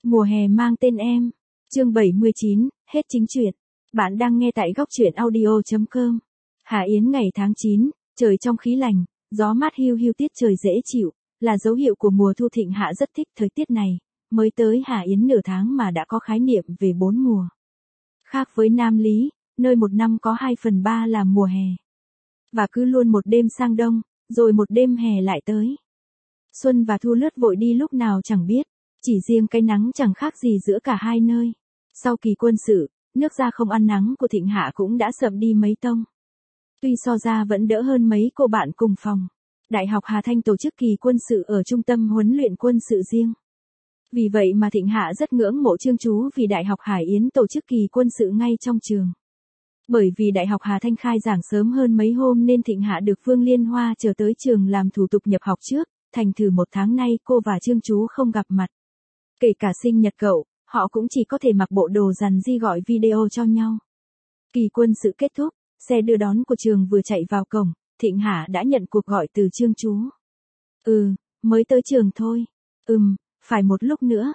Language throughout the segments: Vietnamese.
Mùa hè mang tên em. Chương 79, hết chính truyện. Bạn đang nghe tại góc truyện audio.com. Hà Yến ngày tháng 9, trời trong khí lành, gió mát hiu hiu, tiết trời dễ chịu, là dấu hiệu của mùa thu. Thịnh Hạ rất thích thời tiết này, mới tới Hà Yến nửa tháng mà đã có khái niệm về 4 mùa. Khác với Nam Lý, nơi một năm có 2/3 là mùa hè. Và cứ luôn một đêm sang đông, rồi một đêm hè lại tới. Xuân và thu lướt vội đi lúc nào chẳng biết, chỉ riêng cái nắng chẳng khác gì giữa cả hai nơi. Sau kỳ quân sự, nước da không ăn nắng của Thịnh Hạ cũng đã sậm đi mấy tông. Tuy so ra vẫn đỡ hơn mấy cô bạn cùng phòng. Đại học Hà Thanh tổ chức kỳ quân sự ở trung tâm huấn luyện quân sự riêng. Vì vậy mà Thịnh Hạ rất ngưỡng mộ Trương Chú vì Đại học Hải Yến tổ chức kỳ quân sự ngay trong trường. Bởi vì Đại học Hà Thanh khai giảng sớm hơn mấy hôm nên Thịnh Hạ được Vương Liên Hoa chờ tới trường làm thủ tục nhập học trước, thành thử 1 tháng nay cô và Trương Chú không gặp mặt. Kể cả sinh nhật cậu, họ cũng chỉ có thể mặc bộ đồ rằn di gọi video cho nhau. Kỳ quân sự kết thúc, xe đưa đón của trường vừa chạy vào cổng, Thịnh Hạ đã nhận cuộc gọi từ Trương Chú. Mới tới trường thôi. Phải một lúc nữa.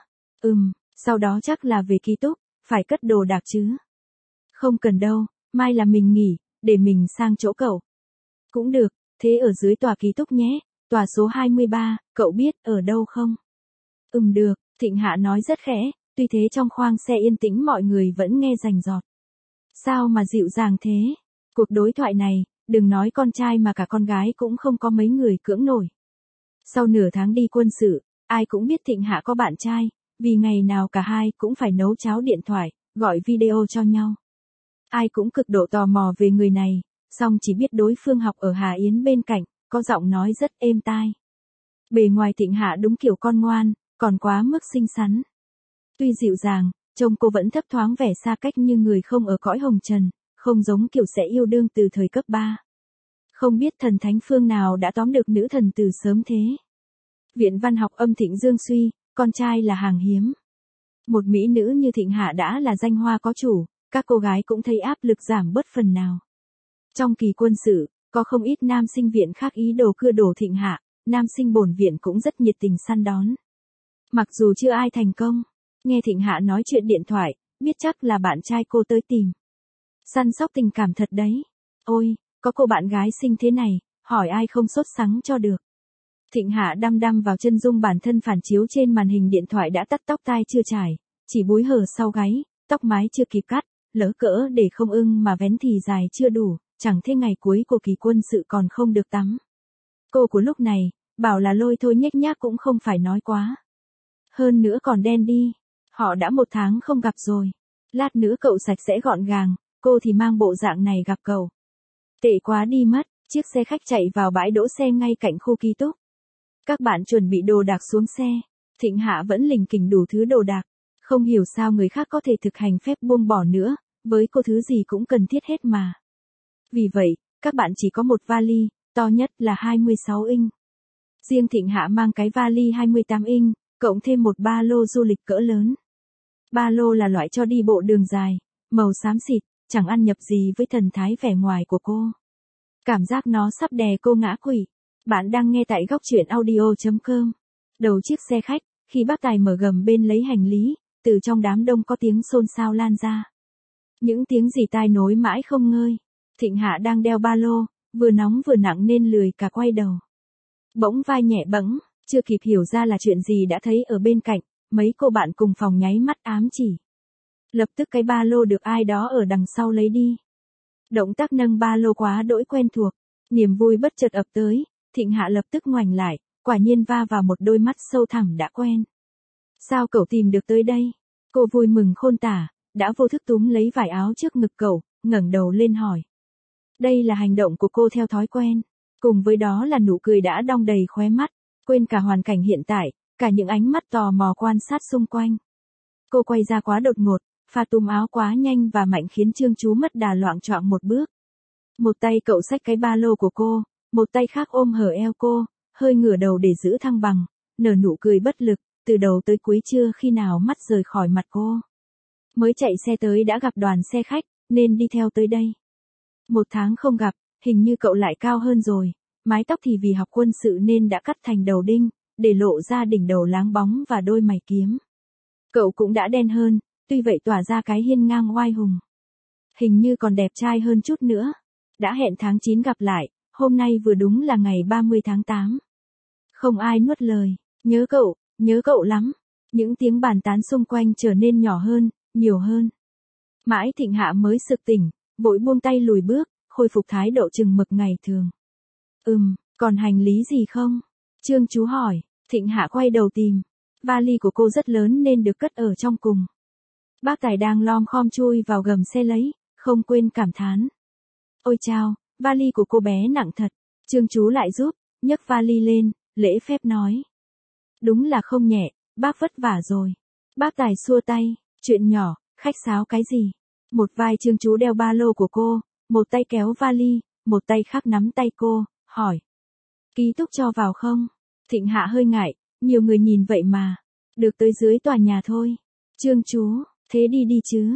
Sau đó chắc là về ký túc, phải cất đồ đạc chứ. Không cần đâu, mai là mình nghỉ, để mình sang chỗ cậu. Cũng được, thế ở dưới tòa ký túc nhé, tòa số 23, cậu biết ở đâu không? Được, Thịnh Hạ nói rất khẽ, tuy thế trong khoang xe yên tĩnh mọi người vẫn nghe rành rọt. Sao mà dịu dàng thế? Cuộc đối thoại này, đừng nói con trai mà cả con gái cũng không có mấy người cưỡng nổi. Sau nửa tháng đi quân sự, ai cũng biết Thịnh Hạ có bạn trai, vì ngày nào cả hai cũng phải nấu cháo điện thoại, gọi video cho nhau. Ai cũng cực độ tò mò về người này, song chỉ biết đối phương học ở Hà Yến bên cạnh, có giọng nói rất êm tai. Bề ngoài Thịnh Hạ đúng kiểu con ngoan, còn quá mức xinh xắn. Tuy dịu dàng, trông cô vẫn thấp thoáng vẻ xa cách như người không ở cõi hồng trần, không giống kiểu sẽ yêu đương từ thời cấp 3. Không biết thần thánh phương nào đã tóm được nữ thần từ sớm thế. Viện Văn học Âm Thịnh Dương suy, con trai là hàng hiếm. Một mỹ nữ như Thịnh Hạ đã là danh hoa có chủ, các cô gái cũng thấy áp lực giảm bớt phần nào. Trong kỳ quân sự, có không ít nam sinh viện khác ý đồ cưa đổ Thịnh Hạ, nam sinh bổn viện cũng rất nhiệt tình săn đón. Mặc dù chưa ai thành công, nghe Thịnh Hạ nói chuyện điện thoại, biết chắc là bạn trai cô tới tìm. Săn sóc tình cảm thật đấy. Ôi, có cô bạn gái xinh thế này, hỏi ai không sốt sắng cho được. Thịnh Hạ đăm đăm vào chân dung bản thân phản chiếu trên màn hình điện thoại đã tắt tóc tai chưa trải, chỉ búi hở sau gáy, tóc mái chưa kịp cắt, lỡ cỡ để không ưng mà vén thì dài chưa đủ, chẳng thế ngày cuối của kỳ quân sự còn không được tắm. Cô của lúc này, bảo là lôi thôi nhếch nhác cũng không phải nói quá. Hơn nữa còn đen đi, họ đã 1 tháng không gặp rồi. Lát nữa cậu sạch sẽ gọn gàng, cô thì mang bộ dạng này gặp cậu. Tệ quá đi mất, chiếc xe khách chạy vào bãi đỗ xe ngay cạnh khu ký túc. Các bạn chuẩn bị đồ đạc xuống xe, Thịnh Hạ vẫn lình kình đủ thứ đồ đạc. Không hiểu sao người khác có thể thực hành phép buông bỏ nữa, với cô thứ gì cũng cần thiết hết mà. Vì vậy, các bạn chỉ có một vali, to nhất là 26 inch. Riêng Thịnh Hạ mang cái vali 28 inch, cộng thêm một ba lô du lịch cỡ lớn. Ba lô là loại cho đi bộ đường dài, màu xám xịt, chẳng ăn nhập gì với thần thái vẻ ngoài của cô. Cảm giác nó sắp đè cô ngã quỵ. Bạn đang nghe tại góc truyện audio.com. Đầu chiếc xe khách, khi bác Tài mở gầm bên lấy hành lý, từ trong đám đông có tiếng xôn xao lan ra. Những tiếng rì tai nối mãi không ngơi. Thịnh Hạ đang đeo ba lô, vừa nóng vừa nặng nên lười cả quay đầu. Bỗng vai nhẹ bẫng, chưa kịp hiểu ra là chuyện gì đã thấy ở bên cạnh, mấy cô bạn cùng phòng nháy mắt ám chỉ. Lập tức cái ba lô được ai đó ở đằng sau lấy đi. Động tác nâng ba lô quá đỗi quen thuộc, niềm vui bất chợt ập tới, Thịnh Hạ lập tức ngoảnh lại, quả nhiên va vào một đôi mắt sâu thẳm đã quen. Sao cậu tìm được tới đây? Cô vui mừng khôn tả, đã vô thức túm lấy vải áo trước ngực cậu, ngẩng đầu lên hỏi. Đây là hành động của cô theo thói quen, cùng với đó là nụ cười đã đong đầy khóe mắt, quên cả hoàn cảnh hiện tại, cả những ánh mắt tò mò quan sát xung quanh. Cô quay ra quá đột ngột, pha túm áo quá nhanh và mạnh khiến Trương Chú mất đà loạng choạng một bước. Một tay cậu xách cái ba lô của cô, một tay khác ôm hở eo cô, hơi ngửa đầu để giữ thăng bằng, nở nụ cười bất lực, từ đầu tới cuối chưa khi nào mắt rời khỏi mặt cô. Mới chạy xe tới đã gặp đoàn xe khách, nên đi theo tới đây. 1 tháng không gặp, hình như cậu lại cao hơn rồi, mái tóc thì vì học quân sự nên đã cắt thành đầu đinh, để lộ ra đỉnh đầu láng bóng và đôi mày kiếm. Cậu cũng đã đen hơn, tuy vậy tỏa ra cái hiên ngang oai hùng. Hình như còn đẹp trai hơn chút nữa. Đã hẹn tháng 9 gặp lại, hôm nay vừa đúng là ngày 30 tháng 8. Không ai nuốt lời, nhớ cậu lắm. Những tiếng bàn tán xung quanh trở nên nhỏ hơn, nhiều hơn. Mãi Thịnh Hạ mới sực tỉnh, vội buông tay lùi bước, khôi phục thái độ chừng mực ngày thường. Còn hành lý gì không? Trương Chú hỏi. Thịnh Hạ quay đầu tìm. Vali của cô rất lớn nên được cất ở trong cùng. Bác Tài đang lom khom chui vào gầm xe lấy, không quên cảm thán. Ôi chao, vali của cô bé nặng thật. Trương Chú lại giúp, nhấc vali lên, lễ phép nói. Đúng là không nhẹ, bác vất vả rồi. Bác Tài xua tay, chuyện nhỏ, khách sáo cái gì. Một vai Trương Chú đeo ba lô của cô, một tay kéo vali, một tay khác nắm tay cô, hỏi. Ký túc cho vào không? Thịnh Hạ hơi ngại, nhiều người nhìn vậy mà. Được tới dưới tòa nhà thôi. Trương Chú, thế đi chứ.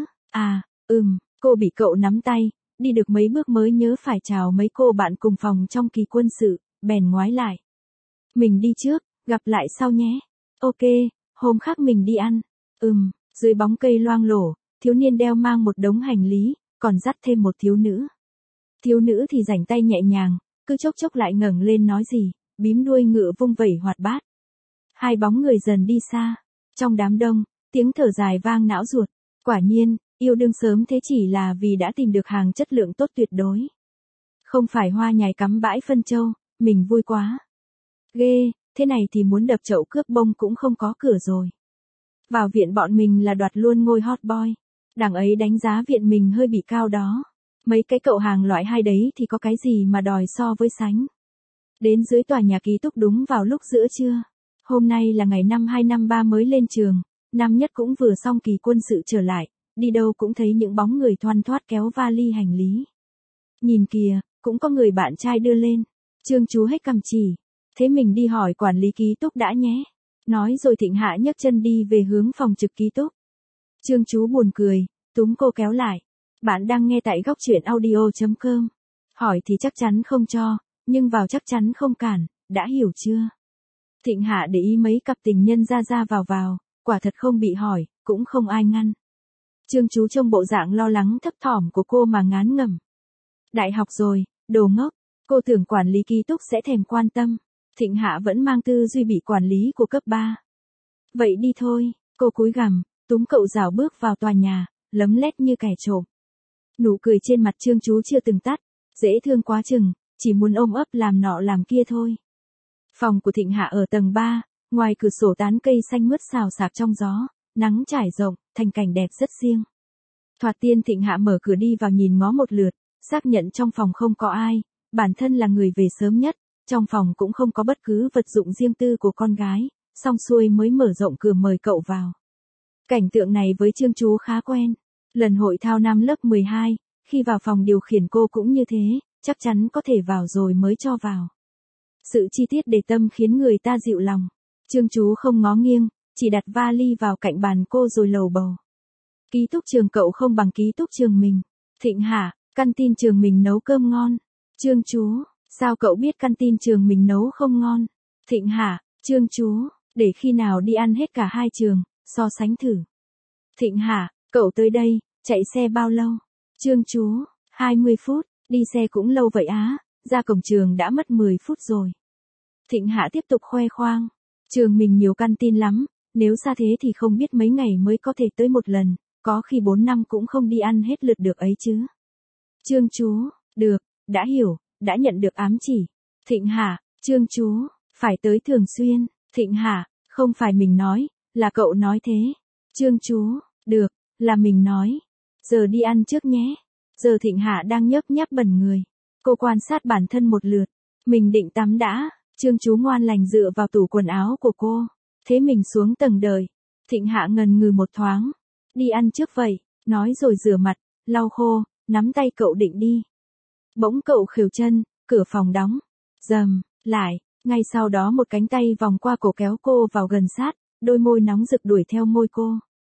Cô bị cậu nắm tay, đi được mấy bước mới nhớ phải chào mấy cô bạn cùng phòng trong kỳ quân sự, bèn ngoái lại. Mình đi trước, gặp lại sau nhé. Ok, hôm khác mình đi ăn. Dưới bóng cây loang lổ, thiếu niên đeo mang một đống hành lý, còn dắt thêm một thiếu nữ. Thiếu nữ thì rảnh tay nhẹ nhàng, cứ chốc chốc lại ngẩng lên nói gì, bím đuôi ngựa vung vẩy hoạt bát. Hai bóng người dần đi xa. Trong đám đông, tiếng thở dài vang não ruột. Quả nhiên, yêu đương sớm thế chỉ là vì đã tìm được hàng chất lượng tốt tuyệt đối. Không phải hoa nhài cắm bãi phân châu, mình vui quá. Ghê, thế này thì muốn đập chậu cướp bông cũng không có cửa rồi. Vào viện bọn mình là đoạt luôn ngôi hot boy. Đằng ấy đánh giá viện mình hơi bị cao đó. Mấy cái cậu hàng loại hai đấy thì có cái gì mà đòi so với sánh. Đến dưới tòa nhà ký túc đúng vào lúc giữa trưa. Hôm nay là ngày năm 2 năm 3 mới lên trường, năm nhất cũng vừa xong kỳ quân sự trở lại, đi đâu cũng thấy những bóng người thoăn thoắt kéo vali hành lý. Nhìn kìa, cũng có người bạn trai đưa lên. Trương Chú hết cầm chỉ. Thế mình đi hỏi quản lý ký túc đã nhé. Nói rồi Thịnh Hạ nhấc chân đi về hướng phòng trực ký túc. Trương Chú buồn cười, túm cô kéo lại. Bạn đang nghe tại góc truyện audio.com. Hỏi thì chắc chắn không cho, nhưng vào chắc chắn không cản, đã hiểu chưa? Thịnh Hạ để ý mấy cặp tình nhân ra vào, quả thật không bị hỏi, cũng không ai ngăn. Trương Chú trông bộ dạng lo lắng thấp thỏm của cô mà ngán ngẩm. Đại học rồi, đồ ngốc, cô tưởng quản lý ký túc sẽ thèm quan tâm. Thịnh Hạ vẫn mang tư duy bị quản lý của cấp 3. Vậy đi thôi, cô cúi gằm, túm cậu rảo bước vào tòa nhà, lấm lét như kẻ trộm. Nụ cười trên mặt Trương Chú chưa từng tắt, dễ thương quá chừng, chỉ muốn ôm ấp làm nọ làm kia thôi. Phòng của Thịnh Hạ ở tầng 3, ngoài cửa sổ tán cây xanh mướt xào xạc trong gió, nắng trải rộng, thành cảnh đẹp rất riêng. Thoạt tiên Thịnh Hạ mở cửa đi vào nhìn ngó một lượt, xác nhận trong phòng không có ai, bản thân là người về sớm nhất, trong phòng cũng không có bất cứ vật dụng riêng tư của con gái, xong xuôi mới mở rộng cửa mời cậu vào. Cảnh tượng này với Trương Chú khá quen. Lần hội thao năm lớp 12, khi vào phòng điều khiển cô cũng như thế, chắc chắn có thể vào rồi mới cho vào. Sự chi tiết để tâm khiến người ta dịu lòng. Trương Chú không ngó nghiêng, chỉ đặt vali vào cạnh bàn cô rồi lầu bầu. Ký túc trường cậu không bằng ký túc trường mình. Thịnh Hạ, căn tin trường mình nấu cơm ngon. Trương Chú, sao cậu biết căn tin trường mình nấu không ngon? Thịnh Hạ, Trương Chú, để khi nào đi ăn hết cả hai trường, so sánh thử. Thịnh Hạ, cậu tới đây, chạy xe bao lâu? Trương Chú, 20 phút, đi xe cũng lâu vậy á, ra cổng trường đã mất 10 phút rồi. Thịnh Hạ tiếp tục khoe khoang. Trường mình nhiều căn tin lắm, nếu xa thế thì không biết mấy ngày mới có thể tới một lần, có khi 4 năm cũng không đi ăn hết lượt được ấy chứ. Trương Chú, được, đã hiểu, đã nhận được ám chỉ. Thịnh Hạ, Trương Chú, phải tới thường xuyên. Thịnh Hạ, không phải mình nói, là cậu nói thế. Trương Chú, được, là mình nói. Giờ đi ăn trước nhé. Giờ Thịnh Hạ đang nhấp nháp bẩn người. Cô quan sát bản thân một lượt. Mình định tắm đã. Trương Chú ngoan lành dựa vào tủ quần áo của cô. Thế mình xuống tầng đợi. Thịnh Hạ ngần ngừ một thoáng. Đi ăn trước vậy. Nói rồi rửa mặt, lau khô, nắm tay cậu định đi. Bỗng cậu khều chân, cửa phòng đóng. Rầm, lại, ngay sau đó một cánh tay vòng qua cổ kéo cô vào gần sát, đôi môi nóng rực đuổi theo môi cô.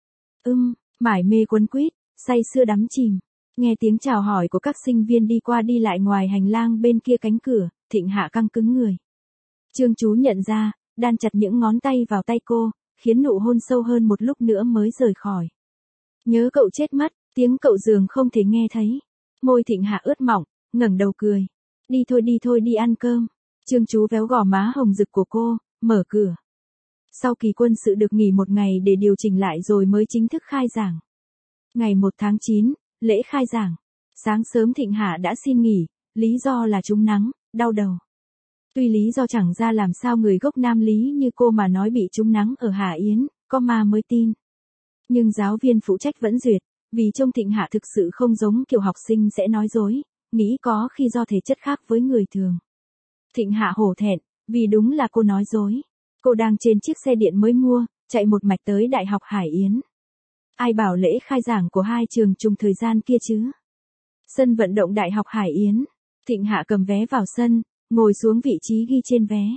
Mải mê quấn quýt, say sưa đắm chìm. Nghe tiếng chào hỏi của các sinh viên đi qua đi lại ngoài hành lang bên kia cánh cửa, Thịnh Hạ căng cứng người. Trương Chú nhận ra, đan chặt những ngón tay vào tay cô, khiến nụ hôn sâu hơn một lúc nữa mới rời khỏi. Nhớ cậu chết mất, tiếng cậu giường không thể nghe thấy. Môi Thịnh Hạ ướt mỏng, ngẩng đầu cười. Đi thôi đi ăn cơm. Trương Chú véo gò má hồng rực của cô, mở cửa. Sau kỳ quân sự được nghỉ một ngày để điều chỉnh lại rồi mới chính thức khai giảng. Ngày 1 tháng 9, lễ khai giảng. Sáng sớm Thịnh Hạ đã xin nghỉ, lý do là trúng nắng, đau đầu. Tuy lý do chẳng ra làm sao người gốc Nam Lý như cô mà nói bị trúng nắng ở Hà Yến, có ma mới tin. Nhưng giáo viên phụ trách vẫn duyệt, vì trông Thịnh Hạ thực sự không giống kiểu học sinh sẽ nói dối, nghĩ có khi do thể chất khác với người thường. Thịnh Hạ hổ thẹn, vì đúng là cô nói dối. Cô đang trên chiếc xe điện mới mua, chạy một mạch tới Đại học Hải Yến. Ai bảo lễ khai giảng của hai trường trùng thời gian kia chứ? Sân vận động Đại học Hải Yến. Thịnh Hạ cầm vé vào sân, ngồi xuống vị trí ghi trên vé.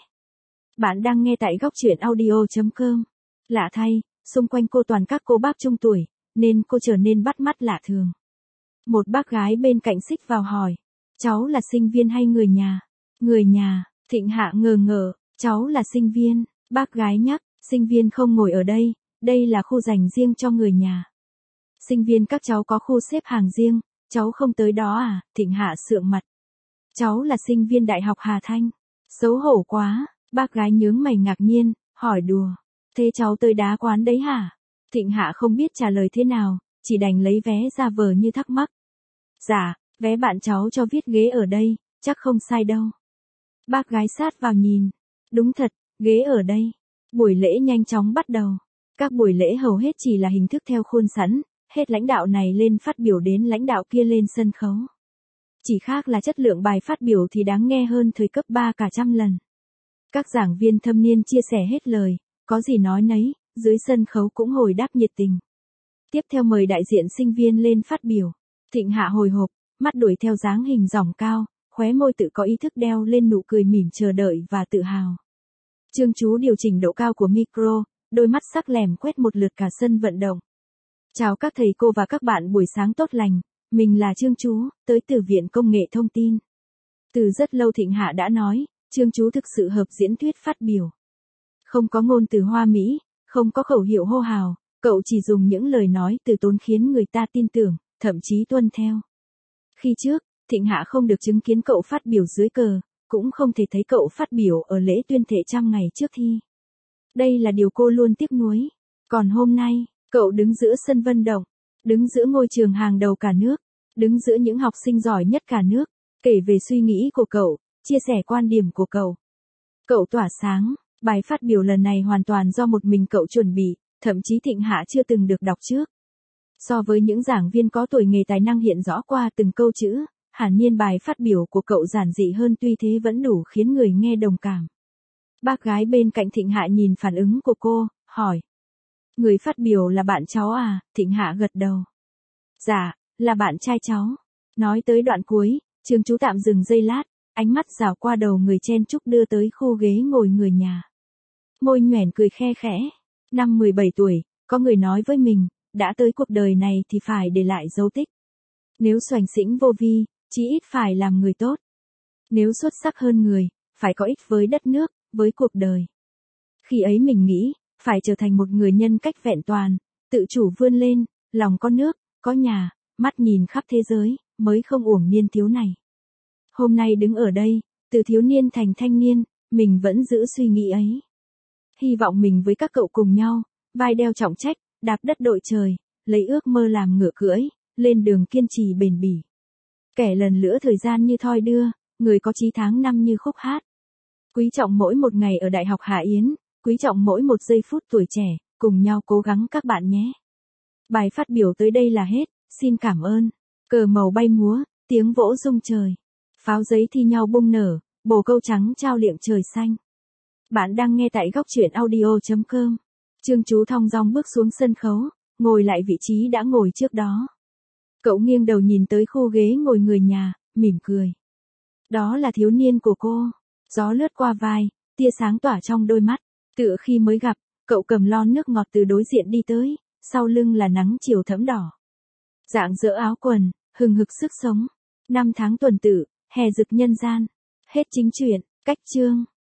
Bạn đang nghe tại góc truyện audio.com. Lạ thay, xung quanh cô toàn các cô bác trung tuổi, nên cô trở nên bắt mắt lạ thường. Một bác gái bên cạnh xích vào hỏi. Cháu là sinh viên hay người nhà? Người nhà. Thịnh Hạ ngờ ngợ. Cháu là sinh viên. Bác gái nhắc, sinh viên không ngồi ở đây là khu dành riêng cho người nhà. Sinh viên các cháu có khu xếp hàng riêng, cháu không tới đó à? Thịnh Hạ sượng mặt. Cháu là sinh viên Đại học Hà Thanh. Xấu hổ quá, bác gái nhướng mày ngạc nhiên, hỏi đùa. Thế cháu tới đá quán đấy hả? Thịnh Hạ không biết trả lời thế nào, chỉ đành lấy vé ra vờ như thắc mắc. Dạ, vé bạn cháu cho viết ghế ở đây, chắc không sai đâu. Bác gái sát vào nhìn. Đúng thật, ghế ở đây. Buổi lễ nhanh chóng bắt đầu. Các buổi lễ hầu hết chỉ là hình thức theo khuôn sẵn, hết lãnh đạo này lên phát biểu đến lãnh đạo kia lên sân khấu. Chỉ khác là chất lượng bài phát biểu thì đáng nghe hơn thời cấp 3 cả trăm lần. Các giảng viên thâm niên chia sẻ hết lời, có gì nói nấy, dưới sân khấu cũng hồi đáp nhiệt tình. Tiếp theo mời đại diện sinh viên lên phát biểu. Thịnh Hạ hồi hộp, mắt đuổi theo dáng hình dỏng cao, khóe môi tự có ý thức đeo lên nụ cười mỉm chờ đợi và tự hào. Trương Chú điều chỉnh độ cao của micro, đôi mắt sắc lẻm quét một lượt cả sân vận động. Chào các thầy cô và các bạn buổi sáng tốt lành, mình là Trương Chú, tới từ Viện Công nghệ Thông tin. Từ rất lâu Thịnh Hạ đã nói, Trương Chú thực sự hợp diễn thuyết phát biểu. Không có ngôn từ hoa mỹ, không có khẩu hiệu hô hào, cậu chỉ dùng những lời nói từ tốn khiến người ta tin tưởng, thậm chí tuân theo. Khi trước, Thịnh Hạ không được chứng kiến cậu phát biểu dưới cờ, cũng không thể thấy cậu phát biểu ở lễ tuyên thệ 100 ngày trước thi. Đây là điều cô luôn tiếc nuối. Còn hôm nay, cậu đứng giữa sân vận động, đứng giữa ngôi trường hàng đầu cả nước, đứng giữa những học sinh giỏi nhất cả nước, kể về suy nghĩ của cậu, chia sẻ quan điểm của cậu. Cậu tỏa sáng, bài phát biểu lần này hoàn toàn do một mình cậu chuẩn bị, thậm chí Thịnh Hạ chưa từng được đọc trước. So với những giảng viên có tuổi nghề tài năng hiện rõ qua từng câu chữ, hẳn nhiên bài phát biểu của cậu giản dị hơn tuy thế vẫn đủ khiến người nghe đồng cảm. Bác gái bên cạnh Thịnh Hạ nhìn phản ứng của cô, hỏi. Người phát biểu là bạn cháu à? Thịnh Hạ gật đầu. Dạ, là bạn trai cháu. Nói tới đoạn cuối, Trương Chú tạm dừng giây lát, ánh mắt dào qua đầu người chen chúc đưa tới khu ghế ngồi người nhà. Môi nhoẻn cười khe khẽ. Năm 17 tuổi, có người nói với mình, đã tới cuộc đời này thì phải để lại dấu tích. Nếu xoành xĩnh vô vi, chí ít phải làm người tốt. Nếu xuất sắc hơn người, phải có ích với đất nước, với cuộc đời. Khi ấy mình nghĩ, phải trở thành một người nhân cách vẹn toàn, tự chủ vươn lên, lòng có nước, có nhà, mắt nhìn khắp thế giới, mới không uổng niên thiếu này. Hôm nay đứng ở đây, từ thiếu niên thành thanh niên, mình vẫn giữ suy nghĩ ấy. Hy vọng mình với các cậu cùng nhau, vai đeo trọng trách, đạp đất đội trời, lấy ước mơ làm ngựa cưỡi, lên đường kiên trì bền bỉ. Kẻ lần lữa thời gian như thoi đưa, người có chí tháng năm như khúc hát. Quý trọng mỗi một ngày ở Đại học Hà Yến, quý trọng mỗi một giây phút tuổi trẻ, cùng nhau cố gắng các bạn nhé. Bài phát biểu tới đây là hết, xin cảm ơn. Cờ màu bay múa, tiếng vỗ rung trời. Pháo giấy thi nhau bung nở, bồ câu trắng trao liệng trời xanh. Bạn đang nghe tại góc truyện audio.com. Trương Chú thong dong bước xuống sân khấu, ngồi lại vị trí đã ngồi trước đó. Cậu nghiêng đầu nhìn tới khu ghế ngồi người nhà, mỉm cười. Đó là thiếu niên của cô. Gió lướt qua vai, tia sáng tỏa trong đôi mắt. Tựa khi mới gặp, cậu cầm lon nước ngọt từ đối diện đi tới, sau lưng là nắng chiều thẫm đỏ. Dạng dỡ áo quần, hừng hực sức sống. 5 tháng tuần tự, hè rực nhân gian. Hết chính truyện, cách chương.